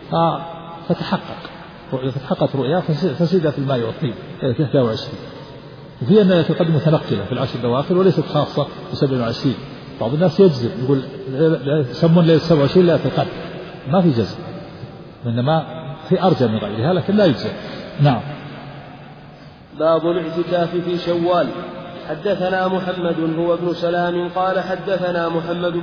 فتحققت رؤياه فسجد في الماء والطين ليلة 21. وفيه أن ليلة القدر متنقلة في العشر الأواخر وليست خاصة ب 27. بعض الناس يجزم يقول يسمون ليلة 27 ليلة القدر، ما في جزم، إنما في أرجى من غيرها لكن لا يجزم. نعم. باب الاعتكاف في شوال. حدثنا محمد هو ابن سلام قال حدثنا محمد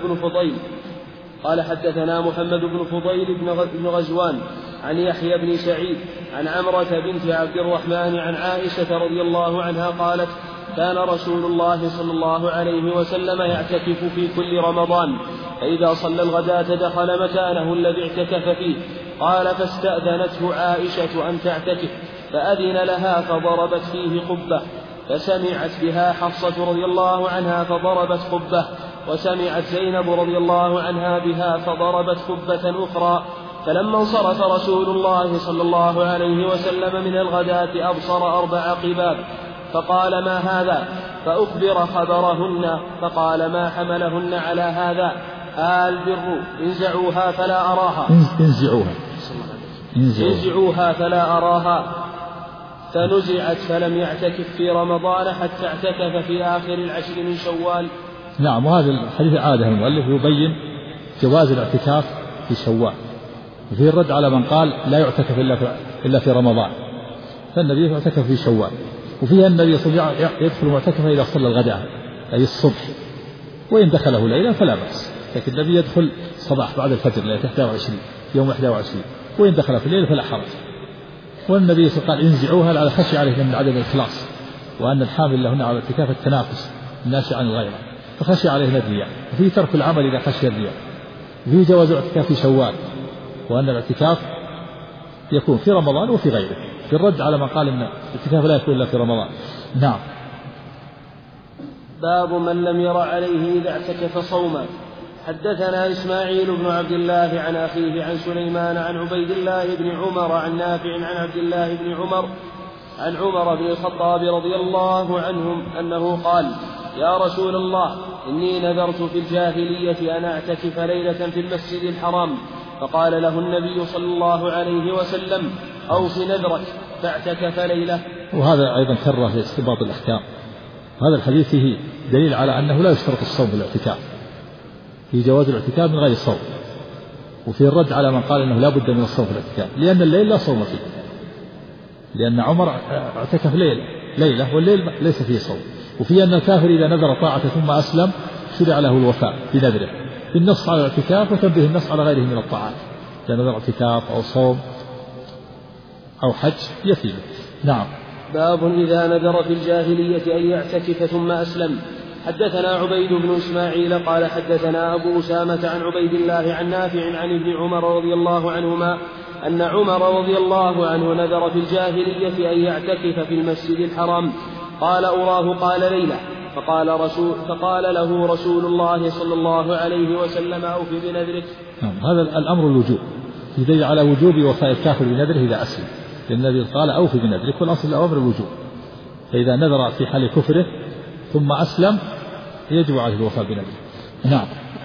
بن فضيل بن غزوان عن يحيى بن سعيد عن عمرة بنت عبد الرحمن عن عائشة رضي الله عنها قالت كان رسول الله صلى الله عليه وسلم يعتكف في كل رمضان، فإذا صلى الغداة دخل مكانه الذي اعتكف فيه. قال فاستأذنته عائشة أن تعتكف فأذن لها فضربت فيه قبة، فسمعت بها حفصة رضي الله عنها فضربت قبة، وسمعت زينب رضي الله عنها بها فضربت قبة أخرى. فلما انصرف رسول الله صلى الله عليه وسلم من الغداة أبصر 4 قباب، فقال ما هذا؟ فأخبر خبرهن، فقال ما حملهن على هذا؟ البر انزعوها فلا أراها. انزعوها فلا أراها. فنزعت فلم يعتكف في رمضان حتى اعتكف في آخر العشر من شوال. نعم. وهذا الحديث عاده المؤلف يبين جواز الاعتكاف في شوال، وفيه الرد على من قال لا يعتكف إلا في رمضان، فالنبي اعتكف في شوال. وفيه النبي صلى الله عليه وسلم يدخل معتكفه إذا صلى الغداء أي الصبح، وإن دخله ليلا فلا بأس، لكن النبي يدخل صباح بعد الفجر ليلة 21 يوم 21، وإن دخل في الليل فلا حرج. والنبي صلى الله عليه وسلم قال انزعوها على خشي عليه من عدم الإخلاص، وأن الحامل لهن على الاعتكاف التنافس الناشئ عن الغيرة، فخشي عليه الرياء، وفيه ترك العمل إذا خشي الرياء، وفيه جواز الاعتكاف في شوال، وأن الاعتكاف يكون في رمضان وفي غيره، في الرد على من قال إن الاعتكاف لا يكون إلا في رمضان. نعم. باب من لم ير عليه إذا اعتكف صوما. حدثنا إسماعيل بن عبد الله عن أخيه عن سليمان عن عبيد الله بن عمر عن نافع عن عبد الله بن عمر عن عمر بن الخطاب رضي الله عنهم أنه قال: يا رسول الله، إني نذرت في الجاهلية أن أعتكف ليلة في المسجد الحرام، فقال له النبي صلى الله عليه وسلم: أوف نذرك، فاعتكف ليلة. وهذا أيضا كره في استنباط الأحكام. هذا الحديث فيه دليل على أنه لا يشترط الصوم في الاعتكاف، في جواز الاعتكاف من غير صوم، وفي الرد على من قال أنه لا بد من الصوم في الاعتكاف، لأن الليل لا صوم فيه، لأن عمر اعتكف ليلة والليل ليس فيه صوم. وفي أن الكافر إذا نذر طاعة ثم أسلم شرع له الوفاء بنذره، في النص على الاعتكاف وتنبه النص على غيره من الطاعات، إذا نذر اعتكاف أو صوم أو حج يفيه. نعم. باب إذا نذر في الجاهلية أن يعتكف ثم أسلم. حدثنا عبيد بن إسماعيل قال حدثنا أبو أسامة عن عبيد الله عن نافع عن ابن عمر رضي الله عنهما أن عمر رضي الله عنه نذر في الجاهلية أن يعتكف في المسجد الحرام، قال أراه قال ليلة، فقال له رسول الله صلى الله عليه وسلم: أوف بنذرك. هذا الأمر الوجوب، يدل على وجوب وفاء الكافر بنذره إذا أسلم، لأن النبي قال: أوف بنذرك، والأصل الأمر الوجوب، فإذا نذر في حال كفره ثم أسلم يجب عليه الوفاء بنذره. نعم.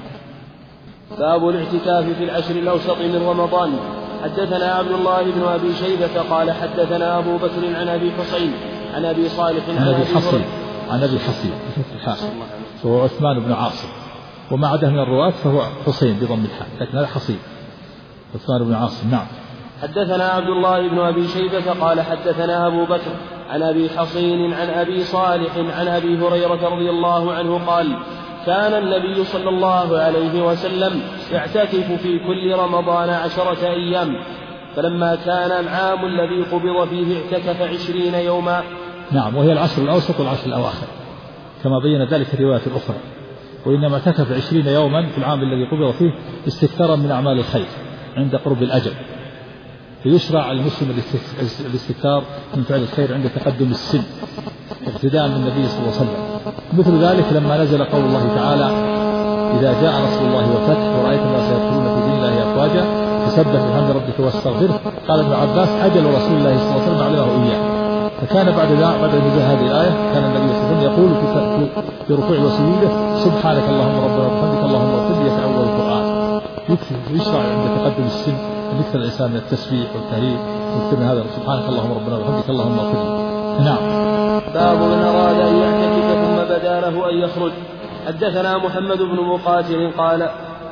باب الاعتكاف في العشر الأوسط من رمضان. حدثنا عبد الله بن أبي شيبة قال حدثنا أبو بكر عن أبي حسين عن أبي صالح عن أبي حصين وهو عثمان بن عاصم، وما عدا من الرواة فهو حسين بضم الحاء، لكن هذا حصين عثمان بن عاصم. نعم. حدثنا عبد الله بن أبي شيبة قال حدثنا أبو بكر عن أبي حصين عن أبي صالح عن أبي هريرة رضي الله عنه قال: كان النبي صلى الله عليه وسلم يعتكف في كل رمضان 10 أيام، فلما كان العام الذي قبض فيه اعتكف 20 يوما. نعم، وهي العشر الأوسط والعشر الأواخر كما بين ذلك الرواية الأخرى، وإنما اعتكف 20 يوما في العام الذي قبض فيه استكثارا من أعمال الخير عند قرب الأجل، فيشرع المسلم الاستكثار من فعل الخير عند تقدم السن اقتداء من النبي صلى الله عليه وسلم. مثل ذلك لما نزل قول الله تعالى: إذا جاء نصر الله والفتح ورأيت الناس يدخلون في دين الله أفواجا فسبح بحمد ربك واستغفره، قال ابن عباس: أجل رسول الله صلى الله عليه وسلم علمه إياه. فكان بعد نزول هذه الآية كان النبي صلى الله عليه وسلم يقول في ركوع وسجوده: سبحانك اللهم ربنا وبحمدك اللهم اغفر لي، في أول القرآن. يشرع عند تقدم السن أن يكثر الإنسان من التسبيح والتهليل ويكثر من هذا: سبحانك اللهم ربنا وبحمدك اللهم اغفر لي. نعم. باب من أراد أن يعتكف ثم بدا له أن يخرج. حدثنا محمد بن مقاتل قال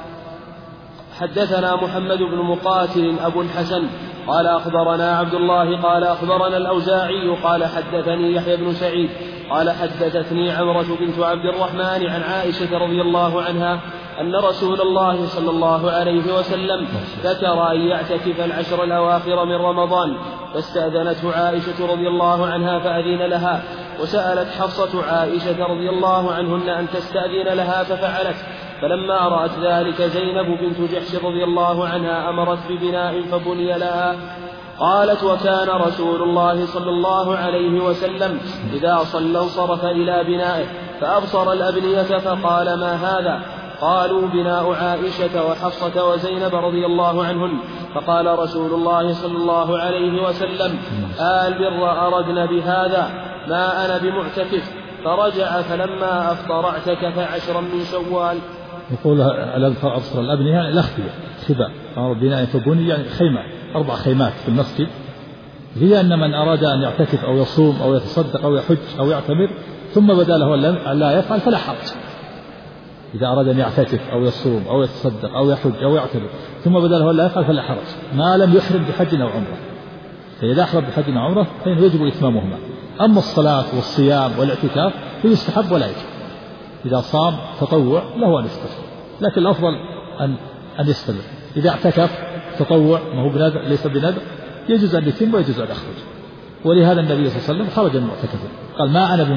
حدثنا محمد بن مقاتل أبو الحسن قال أخبرنا عبد الله قال أخبرنا الأوزاعي قال حدثني يحيى بن سعيد قال حدثتني عمرة بنت عبد الرحمن عن عائشة رضي الله عنها أن رسول الله صلى الله عليه وسلم ذكر أن يعتكف 10 الأواخر من رمضان، فاستأذنته عائشة رضي الله عنها فأذن لها، وسألت حفصة عائشة رضي الله عنهن أن تستأذن لها ففعلت، فلما رأت ذلك زينب بنت جحش رضي الله عنها أمرت ببناء فبني لها. قالت: وكان رسول الله صلى الله عليه وسلم إذا صلى انصرف إلى بنائه فأبصر الأبنية فقال: ما هذا؟ قالوا: بناء عائشة وحفصة وزينب رضي الله عنهن. فقال رسول الله صلى الله عليه وسلم: البر أردنا بهذا، ما أنا بمعتكف. فرجع فلما أفطر اعتكف 10 من شوال. يقول أبصر الأبنية يعني الأخبية خباء، أمر بناء فبني يعني خيمة 4 خيمات في المسجد، هي أن من أراد أن يعتكف أو يصوم أو يتصدق أو يحج أو يعتمر ثم بدا له أن لا يفعل فلا حرج. إذا أراد أن يعتكف أو يصوم أو يتصدق أو يحج أو يعتمر ثم بدا له أن لا يفعل فلا حرج، ما لم يحرم بحج أو عمرة. فإذا أحرم بحج أو عمرة فإنه يجب إتمامهما. أما الصلاة والصيام والاعتكاف فيستحب ولا يجب. إذا صام تطوع له أن يستمر، لكن الأفضل أن يستمر. إذا اعتكف تطوع ما هو بنذر ليس بنذر يجوز أن يتم ويجوز أن يخرج. ولهذا النبي صلى الله عليه وسلم خرج من معتكفه قال: ما أنا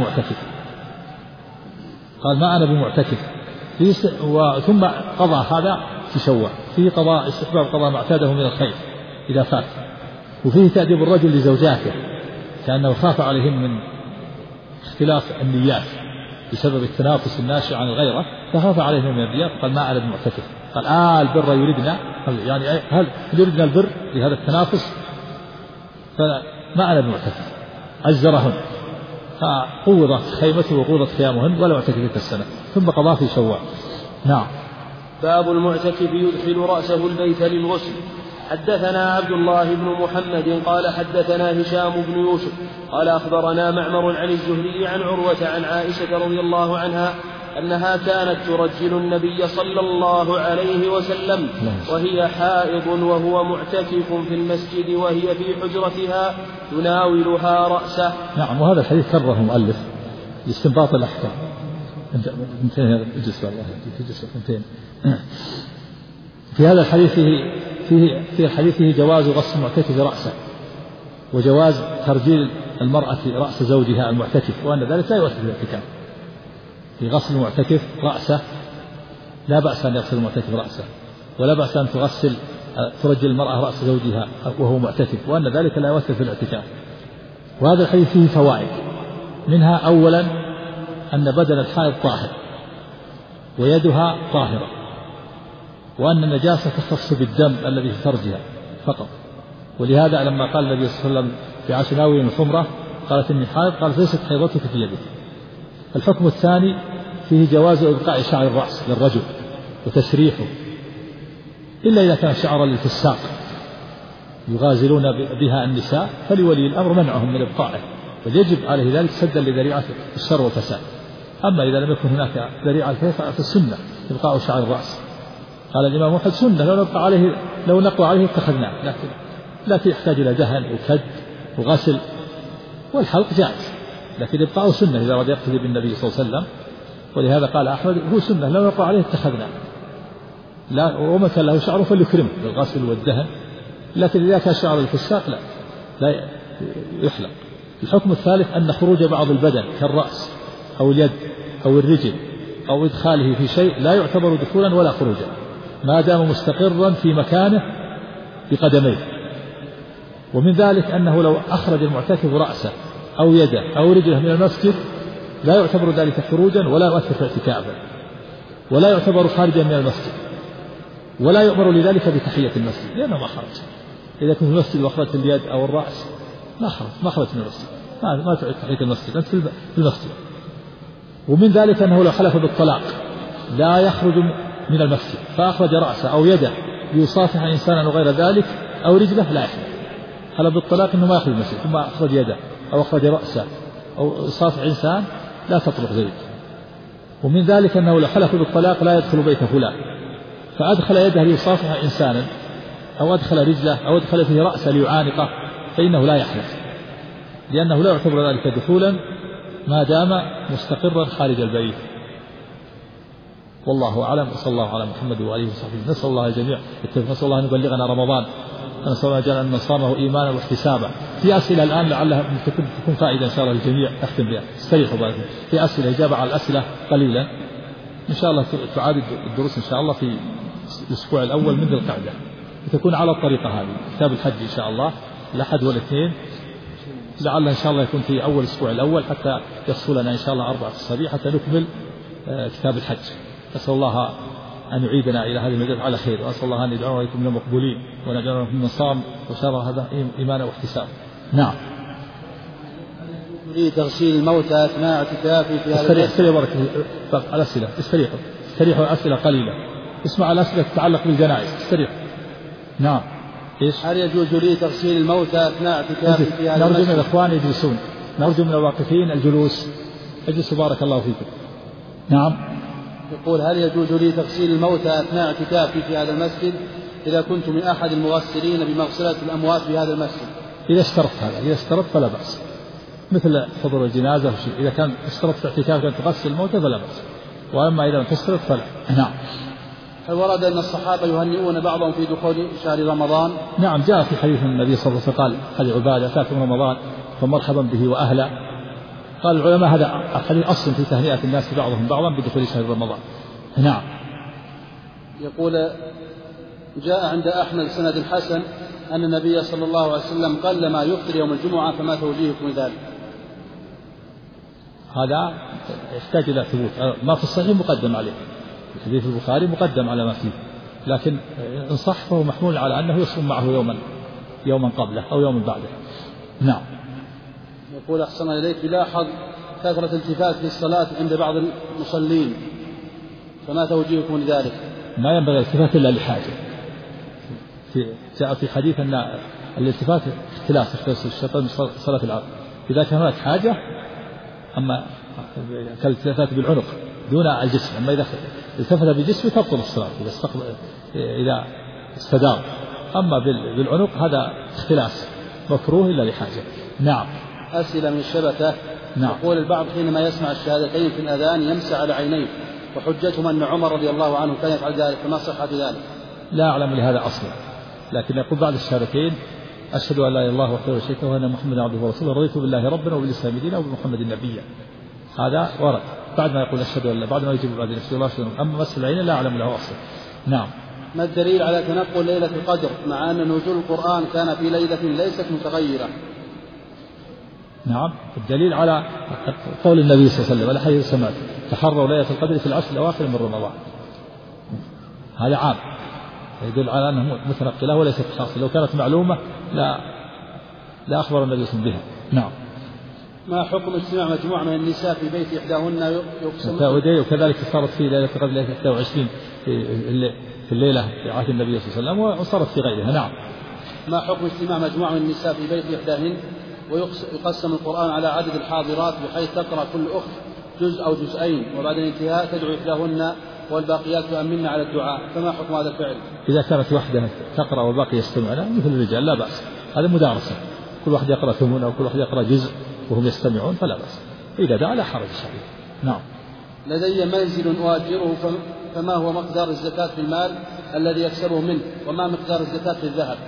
بمعتكف ثم قضى هذا في شوال. فيه قضاء استحباب قضاء ما اعتاده من الخير إذا فات، وفيه تأديب الرجل لزوجاته كأنه خاف عليهم من اختلاف النيات، بسبب التنافس الناشئ عن الغيرة، فخاف عليه من الأنبياء قال ما أنا بمعتكف. قال البر يريدنا، يعني هل يريدنا البر بهذا التنافس؟ فما أنا بمعتكف. عزرهن فقوضت خيمته وقوضت خيامهن ولا معتكف تلك السنة، ثم قضى في شوال. نعم. باب المعتكف يدخل رأسه البيت للغسل. حدثنا عبد الله بن محمد قال حدثنا هشام بن يوسف قال أخبرنا معمر عن الزهري عن عروة عن عائشة رضي الله عنها أنها كانت ترجل النبي صلى الله عليه وسلم وهي حائض وهو معتكف في المسجد وهي في حجرتها تناولها رأسه. نعم. وهذا الحديث كرره المؤلف لاستنباط الأحكام. في هذا الحديث في حديثه جواز غسل المعتكف رأسه، وجواز ترجيل المرأة رأس زوجها المعتكف، وأن ذلك لا يؤثر في الاعتكاف. في غسل المعتكف رأسه لا بأس أن يغسل المعتكف رأسه، ولا بأس أن ترجل المرأة رأس زوجها وهو معتكف، وأن ذلك لا يؤثر في الاعتكاف. وهذا الحديث فيه فوائد، منها أولا أن بدن الحائض طاهر ويدها طاهرة، وأن النجاسة تختص بالدم الذي في فرجها فقط. ولهذا لما قال النبي صلى الله عليه وسلم في عاشناوي الحمرة قالت إني حائض، قالت ليست حيضتك في يدك. الحكم الثاني فيه جواز إبقاء شعر الرأس للرجل وتسريحه، إلا إذا كان شعرا للفساق يغازلون بها النساء فلولي الأمر منعهم من إبقائه، فيجب عليه ذلك سدا لذريعة الشر والفساد. أما إذا لم يكن هناك ذريعة فالسنة إبقاء شعر الرأس. قال الإمام أحمد سنة لو نقوى عليه اتخذناه، لكن يحتاج إلى دهن وكد وغسل، والحلق جائز، لكن إبقاء سنة إذا أراد يقتدي بالنبي صلى الله عليه وسلم. ولهذا قال أحمد هو سنة لو نقوى عليه اتخذناه، لا ومن كان له شعره فليكرمه بالغسل والدهن، لكن إذا كان شعر الفساق لا يحلق. الحكم الثالث أن خروج بعض البدن كالرأس أو اليد أو الرجل أو إدخاله في شيء لا يعتبر دخولا ولا خروجا ما دام مستقرا في مكانه بقدميه. ومن ذلك أنه لو أخرج المعتكف رأسه أو يده أو رجله من المسجد لا يعتبر ذلك خروجا ولا يؤثر في اعتكافه، ولا يعتبر خارجا من المسجد، ولا يؤمر لذلك بتحية المسجد لأنه ما خرج. إذا كنت في المسجد وأخرجت اليد أو الرأس ما خرجت من المسجد، ما تعد تحية المسجد، أنت في المسجد. ومن ذلك أنه لو حلف بالطلاق لا يخرج من المسجد فأخرج رأسه أو يده ليصافح إنسانا وغير ذلك أو رجله لا يحلف. حلف بالطلاق إنه ما يخرج من المسجد ثم أخرج يده أو أخرج رأسه أو يصافح إنسان لا تطلق ذلك. ومن ذلك أنه لو حلف بالطلاق لا يدخل بيت فلان فأدخل يده ليصافح إنسانا أو أدخل رجله أو أدخل فيه رأسه ليعانقه فإنه لا يحلف، لأنه لا يعتبر ذلك دخولا ما دام مستقرا خارج البيت. والله أعلم، وصلى الله على محمد وآله وصحبه. نسأل الله الجميع نسأل الله أن يبلغنا رمضان، نسأل الله أن صامه إيمانا واحتسابا. في أسئلة الآن لعلها تكون فائدة إن شاء الله للجميع نختم بها. استريحوا بارك. في أسئلة إجابة على الأسئلة قليلا إن شاء الله تعاد الدروس إن شاء الله في الأسبوع الأول من ذي القعدة، وتكون على الطريقة هذه كتاب الحج إن شاء الله الأحد والاثنين، لعل إن شاء الله يكون في أول الأسبوع الأول حتى يحصل لنا إن شاء الله 4 أسابيع حتى نكمل كتاب الحج. أسأل الله أن يعيدنا إلى هذه المجال على خير، وأسأل الله أن يجعلنا وإياكم من المقبولين وأن يجعلنا من صام وشرع هذا إيمانا واحتساب. نعم. لي تغسيل الموتى أثناء اعتكافي في هذا استريحوا الأسئلة، استريحوا أسئلة قليلة، اسمع الأسئلة تتعلق بالجنائز، استريحوا. نعم. هل يجوز لي تغسيل الموتى أثناء اعتكافي في هذا نرجو من الإخوان يجلسون، نرجو من الواقفين الجلوس، اجلسوا بارك الله فيكم. نعم. يقول هل يجوز لي تغسيل الموتى أثناء اعتكافي في هذا المسجد إذا كنت من أحد المغسلين بمغسلة الأموات في هذا المسجد؟ إذا اشترطت هذا، إذا اشترطت فلا بأس، مثل حضور الجنازة وشيء، إذا كان اشترطت في اعتكافك أن تغسل الموتى فلا بأس، وأما إذا لم تشترط فلا. نعم. هل ورد أن الصحابة يهنئون بعضهم في دخول شهر رمضان؟ نعم، جاء في حديث النبي صلى الله عليه وسلم قال هذه عبادة أتاكم رمضان فمرحبا به وأهلا. قال العلماء هذا الحديث أصل في تهنئة الناس بعضهم بعضا بدخول شهر رمضان. نعم. يقول جاء عند أحمد سند الحسن أن النبي صلى الله عليه وسلم قل ما يفطر يوم الجمعة، فما توجيهكم ذلك؟ هذا يحتاج إلى ثبوت. ما في الصحيح مقدم عليه، الحديث البخاري مقدم على ما فيه، لكن إن صح فهو محمول على أنه يصوم معه يوما قبله أو يوما بعده. نعم. يقول أحسن إليك، يلاحظ كثرة التفات في الصلاة عند بعض المصلين، فما توجيهكم لذلك؟ ما ينبغي الالتفات إلا لحاجة. جاء في حديث أن الالتفات اختلاف الشيطان من صلاة العصر إذا كان هناك حاجة، أما كالالتفات بالعنق دون الجسم، أما إذا التفت بالجسم تبطل الصلاة إذا استدار، أما بالعنق هذا اختلاف مكروه إلا لحاجة. نعم. أسئلة من الشبكة. نعم. يقول البعض حينما يسمع الشهادتين في الأذان يمسح على عينيه، وحجتهم أن عمر رضي الله عنه كان يفعل ذلك، فما صحة ذلك؟ لا أعلم لهذا أصلا، لكن يقول بعد الشهادتين أشهد أن لا إله إلا الله وحده لا شريك له وأن محمدا عبده ورسوله رضيت بالله ربنا وبالإسلام دينا وبمحمد نبيا، هذا ورد بعد ما يقول أشهد أن لا، بعد ما يجيب بعد أشهد الله وسلم. أما مسح العين لا أعلم له أصلا. نعم. ما الدليل على تنقل ليلة القدر مع أن نزول القرآن كان في ليلة ليست متغيرة؟ نعم، الدليل على قول النبي صلى الله عليه وسلم الحديث سمعت تحروا ليلة القدر في العشر الأواخر من رمضان، هذا عام يدل على أنه متنقلة وليست خاصة، لو كانت معلومة لا أخبر النبي صلى الله عليه وسلم بها. نعم. ما حكم اجتماع مجموعة من النساء في بيت إحداهن يقسم؟ وكذلك صارت في ليلة القدر ليلة 21 في الليلة في عهد النبي صلى الله عليه وسلم، وصارت في غيرها. نعم. ما حكم اجتماع مجموعة من النساء في بيت إحداهن ويقسم القرآن على عدد الحاضرات، بحيث تقرأ كل أخت جزء أو جزئين، وبعد الانتهاء تدعو إحداهن والباقيات تؤمن على الدعاء، فما حكم هذا الفعل؟ إذا كانت واحدة تقرأ والباقي يستمعون مثل الرجال لا بأس، هذا مدارسة، كل واحد يقرأ ثمن أو كل واحد يقرأ جزء وهم يستمعون فلا بأس، إذا دعا لا حرج شرعي. نعم. لدي منزل أؤجره، فما هو مقدار الزكاة في المال الذي يكسبه منه، وما مقدار الزكاة في الذهب؟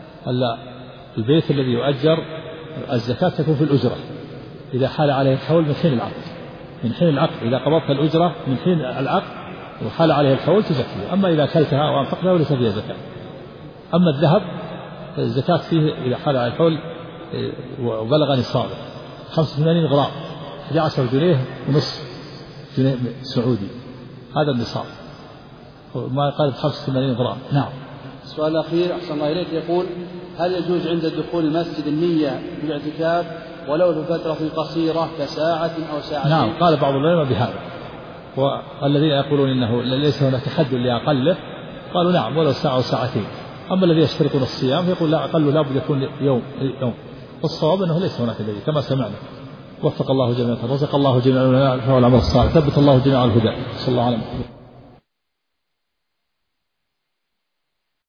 البيت الذي يؤجر الزكاة تكون في الأجرة إذا حال عليه الحول من حين العقد، إذا قبضت الأجرة من حين العقد وحال عليه الحول تزكيه، أما إذا كلتها وأنفقتها وليس فيها زكاة. أما الذهب الزكاة فيه إذا حال عليه الحول وبلغ نصابه 85 غرام 11 جنيه ونصف جنيه سعودي، هذا النصاب، ما يقارب 85 غرام. نعم. السؤال الأخير أحسن الله إليك، يقول هل يجوز عند دخول المسجد النية بالاعتكاف ولو لفترة قصيرة كساعة أو ساعتين؟ نعم، قال بعض العلماء بهذا، والذين يقولون إنه ليس هناك حد لأقله قالوا نعم ولو ساعة أو ساعتين، أما الذي يشترطون الصيام يقول لا أقله لا بد يكون يوم، والصواب أنه ليس هناك دليل كما سمعنا. وفق الله جميعا، رزق الله جميعا والعمل الصالح، ثبت الله جميعا الهدى. صلى الله عليه وسلم.